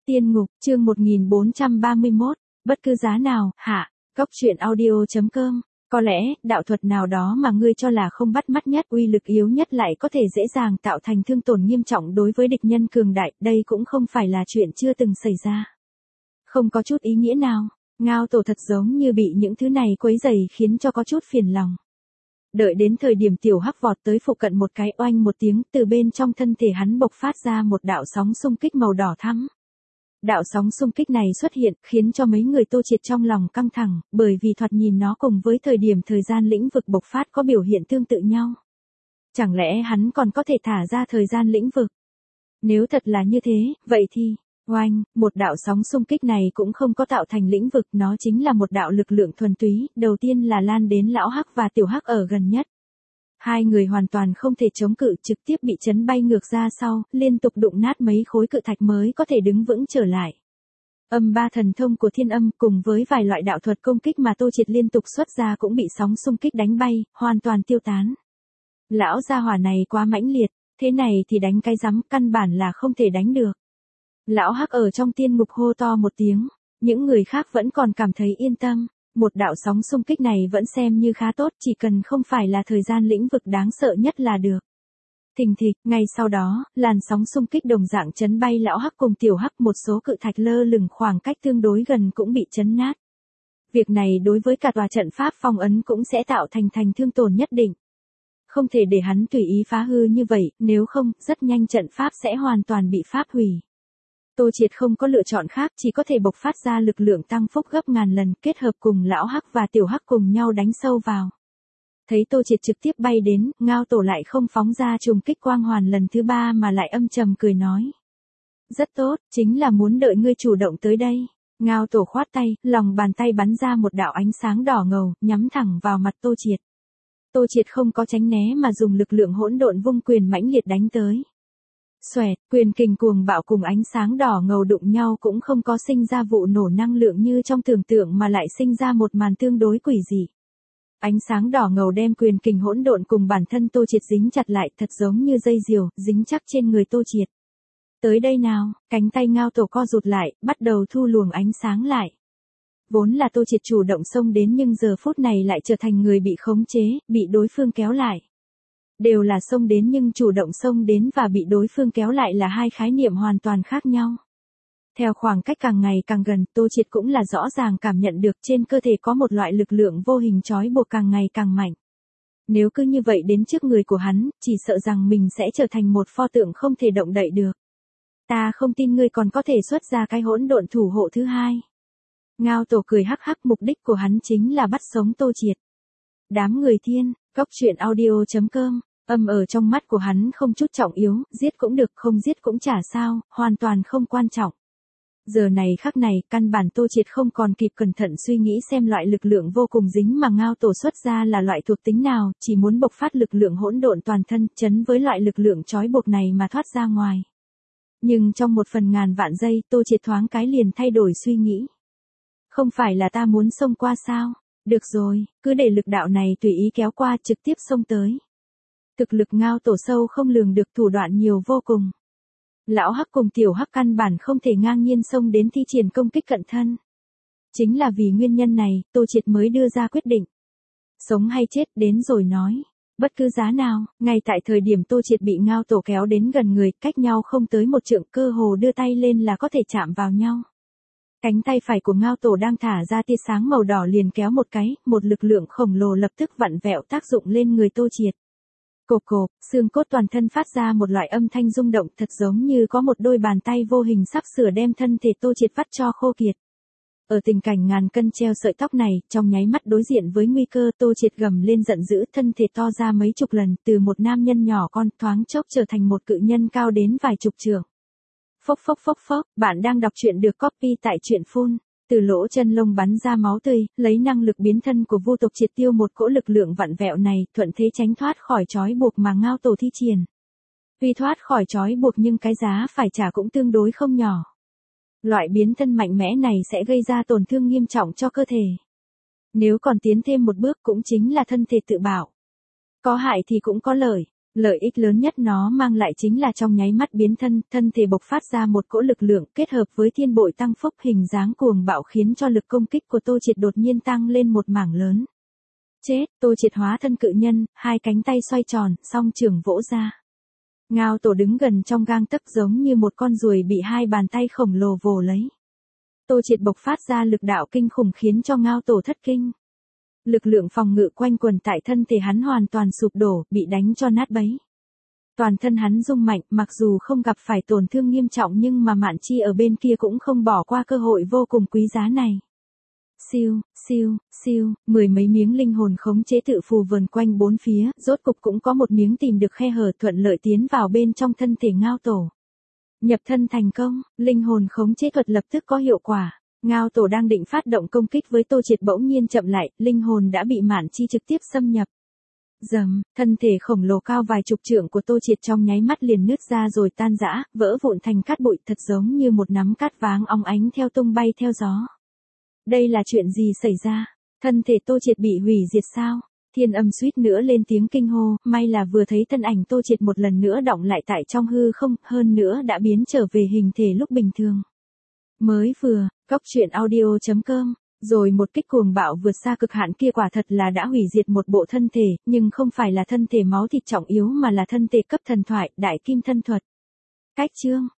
Tiên ngục, chương 1431, bất cứ giá nào, hạ, Cốc truyện audio.com. Có lẽ, đạo thuật nào đó mà ngươi cho là không bắt mắt nhất, uy lực yếu nhất lại có thể dễ dàng tạo thành thương tổn nghiêm trọng đối với địch nhân cường đại, đây cũng không phải là chuyện chưa từng xảy ra. Không có chút ý nghĩa nào, Ngao Tổ thật giống như bị những thứ này quấy rầy khiến cho có chút phiền lòng. Đợi đến thời điểm Tiểu Hắc vọt tới phụ cận một cái oanh một tiếng, từ bên trong thân thể hắn bộc phát ra một đạo sóng xung kích màu đỏ thắm. Đạo sóng xung kích này xuất hiện, khiến cho mấy người Tô Triệt trong lòng căng thẳng, bởi vì thoạt nhìn nó cùng với thời gian lĩnh vực bộc phát có biểu hiện tương tự nhau. Chẳng lẽ hắn còn có thể thả ra thời gian lĩnh vực? Nếu thật là như thế, vậy thì, oanh, một đạo sóng xung kích này cũng không có tạo thành lĩnh vực, nó chính là một đạo lực lượng thuần túy, đầu tiên là lan đến Lão Hắc và Tiểu Hắc ở gần nhất. Hai người hoàn toàn không thể chống cự, trực tiếp bị chấn bay ngược ra sau, liên tục đụng nát mấy khối cự thạch mới có thể đứng vững trở lại. Âm ba thần thông của Thiên Âm cùng với vài loại đạo thuật công kích mà Tô Triệt liên tục xuất ra cũng bị sóng xung kích đánh bay, hoàn toàn tiêu tán. Lão gia hỏa này quá mãnh liệt, thế này thì đánh cái rắm, căn bản là không thể đánh được. Lão Hắc ở trong tiên ngục hô to một tiếng, những người khác vẫn còn cảm thấy yên tâm. Một đạo sóng xung kích này vẫn xem như khá tốt, chỉ cần không phải là thời gian lĩnh vực đáng sợ nhất là được. Thình thịch, ngay sau đó, làn sóng xung kích đồng dạng chấn bay Lão Hắc cùng Tiểu Hắc, một số cự thạch lơ lửng khoảng cách tương đối gần cũng bị chấn nát. Việc này đối với cả tòa trận pháp phong ấn cũng sẽ tạo thành thương tổn nhất định. Không thể để hắn tùy ý phá hư như vậy, nếu không, rất nhanh trận pháp sẽ hoàn toàn bị phá hủy. Tô Triệt không có lựa chọn khác, chỉ có thể bộc phát ra lực lượng tăng phúc gấp ngàn lần, kết hợp cùng Lão Hắc và Tiểu Hắc cùng nhau đánh sâu vào. Thấy Tô Triệt trực tiếp bay đến, Ngao Tổ lại không phóng ra trùng kích quang hoàn lần thứ ba mà lại âm trầm cười nói. Rất tốt, chính là muốn đợi ngươi chủ động tới đây. Ngao Tổ khoát tay, lòng bàn tay bắn ra một đạo ánh sáng đỏ ngầu, nhắm thẳng vào mặt Tô Triệt. Tô Triệt không có tránh né mà dùng lực lượng hỗn độn vung quyền mãnh liệt đánh tới. Xoẹt, quyền kình cuồng bạo cùng ánh sáng đỏ ngầu đụng nhau cũng không có sinh ra vụ nổ năng lượng như trong tưởng tượng mà lại sinh ra một màn tương đối quỷ dị. Ánh sáng đỏ ngầu đem quyền kình hỗn độn cùng bản thân Tô Triệt dính chặt lại, thật giống như dây diều, dính chắc trên người Tô Triệt. Tới đây nào, cánh tay Ngao Tổ co rụt lại, bắt đầu thu luồng ánh sáng lại. Vốn là Tô Triệt chủ động xông đến nhưng giờ phút này lại trở thành người bị khống chế, bị đối phương kéo lại. Đều là xông đến nhưng chủ động xông đến và bị đối phương kéo lại là hai khái niệm hoàn toàn khác nhau. Theo khoảng cách càng ngày càng gần, Tô Triệt cũng là rõ ràng cảm nhận được trên cơ thể có một loại lực lượng vô hình trói buộc càng ngày càng mạnh. Nếu cứ như vậy đến trước người của hắn, chỉ sợ rằng mình sẽ trở thành một pho tượng không thể động đậy được. Ta không tin ngươi còn có thể xuất ra cái hỗn độn thủ hộ thứ hai. Ngao Tổ cười hắc hắc, mục đích của hắn chính là bắt sống Tô Triệt. Đám người thiên, Cốc truyện audio.com. Âm ở trong mắt của hắn không chút trọng yếu, giết cũng được, không giết cũng chả sao, hoàn toàn không quan trọng. Giờ này khắc này, căn bản Tô Triệt không còn kịp cẩn thận suy nghĩ xem loại lực lượng vô cùng dính mà Ngao Tổ xuất ra là loại thuộc tính nào, chỉ muốn bộc phát lực lượng hỗn độn toàn thân, chấn với loại lực lượng trói buộc này mà thoát ra ngoài. Nhưng trong 1/1000 vạn giây, Tô Triệt thoáng cái liền thay đổi suy nghĩ. Không phải là ta muốn xông qua sao? Được rồi, cứ để lực đạo này tùy ý kéo qua, trực tiếp xông tới. Thực lực Ngao Tổ sâu không lường được, thủ đoạn nhiều vô cùng. Lão Hắc cùng Tiểu Hắc căn bản không thể ngang nhiên xông đến thi triển công kích cận thân. Chính là vì nguyên nhân này, Tô Triệt mới đưa ra quyết định. Sống hay chết đến rồi nói. Bất cứ giá nào, ngay tại thời điểm Tô Triệt bị Ngao Tổ kéo đến gần người, cách nhau không tới một trượng, cơ hồ đưa tay lên là có thể chạm vào nhau. Cánh tay phải của Ngao Tổ đang thả ra tia sáng màu đỏ liền kéo một cái, một lực lượng khổng lồ lập tức vặn vẹo tác dụng lên người Tô Triệt. Cộp cộp, xương cốt toàn thân phát ra một loại âm thanh rung động, thật giống như có một đôi bàn tay vô hình sắp sửa đem thân thể Tô Triệt vắt cho khô kiệt. Ở tình cảnh ngàn cân treo sợi tóc này, trong nháy mắt đối diện với nguy cơ, Tô Triệt gầm lên giận dữ, thân thể to ra mấy chục lần, từ một nam nhân nhỏ con thoáng chốc trở thành một cự nhân cao đến vài chục trượng. Phốc phốc phốc phốc, bạn đang đọc truyện được copy tại truyện phun. Từ lỗ chân lông bắn ra máu tươi, lấy năng lực biến thân của Vu tộc triệt tiêu một cỗ lực lượng vặn vẹo này, thuận thế tránh thoát khỏi trói buộc mà Ngao Tổ thi triển. Tuy thoát khỏi trói buộc nhưng cái giá phải trả cũng tương đối không nhỏ. Loại biến thân mạnh mẽ này sẽ gây ra tổn thương nghiêm trọng cho cơ thể. Nếu còn tiến thêm một bước cũng chính là thân thể tự bạo. Có hại thì cũng có lợi. Lợi ích lớn nhất nó mang lại chính là trong nháy mắt biến thân thể bộc phát ra một cỗ lực lượng kết hợp với thiên bội tăng phúc hình dáng cuồng bạo khiến cho lực công kích của Tô Triệt đột nhiên tăng lên một mảng lớn. Chết, Tô Triệt hóa thân cự nhân, hai cánh tay xoay tròn, song trường vỗ ra. Ngao Tổ đứng gần trong gang tấc giống như một con ruồi bị hai bàn tay khổng lồ vồ lấy. Tô Triệt bộc phát ra lực đạo kinh khủng khiến cho Ngao Tổ thất kinh. Lực lượng phòng ngự quanh quần tại thân thể hắn hoàn toàn sụp đổ, bị đánh cho nát bấy. Toàn thân hắn rung mạnh, mặc dù không gặp phải tổn thương nghiêm trọng nhưng mà Mạn Chi ở bên kia cũng không bỏ qua cơ hội vô cùng quý giá này. Siêu, siêu, siêu, mười mấy miếng linh hồn khống chế tự phù vần quanh bốn phía, rốt cục cũng có một miếng tìm được khe hở thuận lợi tiến vào bên trong thân thể Ngao Tổ. Nhập thân thành công, linh hồn khống chế thuật lập tức có hiệu quả. Ngao Tổ đang định phát động công kích với Tô Triệt bỗng nhiên chậm lại, linh hồn đã bị Mạn Chi trực tiếp xâm nhập. Dầm, thân thể khổng lồ cao vài chục trượng của Tô Triệt trong nháy mắt liền nứt ra rồi tan rã, vỡ vụn thành cát bụi thật giống như một nắm cát vàng óng ánh theo tung bay theo gió. Đây là chuyện gì xảy ra? Thân thể Tô Triệt bị hủy diệt sao? Thiên Âm suýt nữa lên tiếng kinh hô, may là vừa thấy thân ảnh Tô Triệt một lần nữa đọng lại tại trong hư không, hơn nữa đã biến trở về hình thể lúc bình thường. Mới vừa, coctruyện.audio.com, rồi một kích cuồng bạo vượt xa cực hạn kia quả thật là đã hủy diệt một bộ thân thể, nhưng không phải là thân thể máu thịt trọng yếu mà là thân thể cấp thần thoại, đại kim thân thuật. Cách chương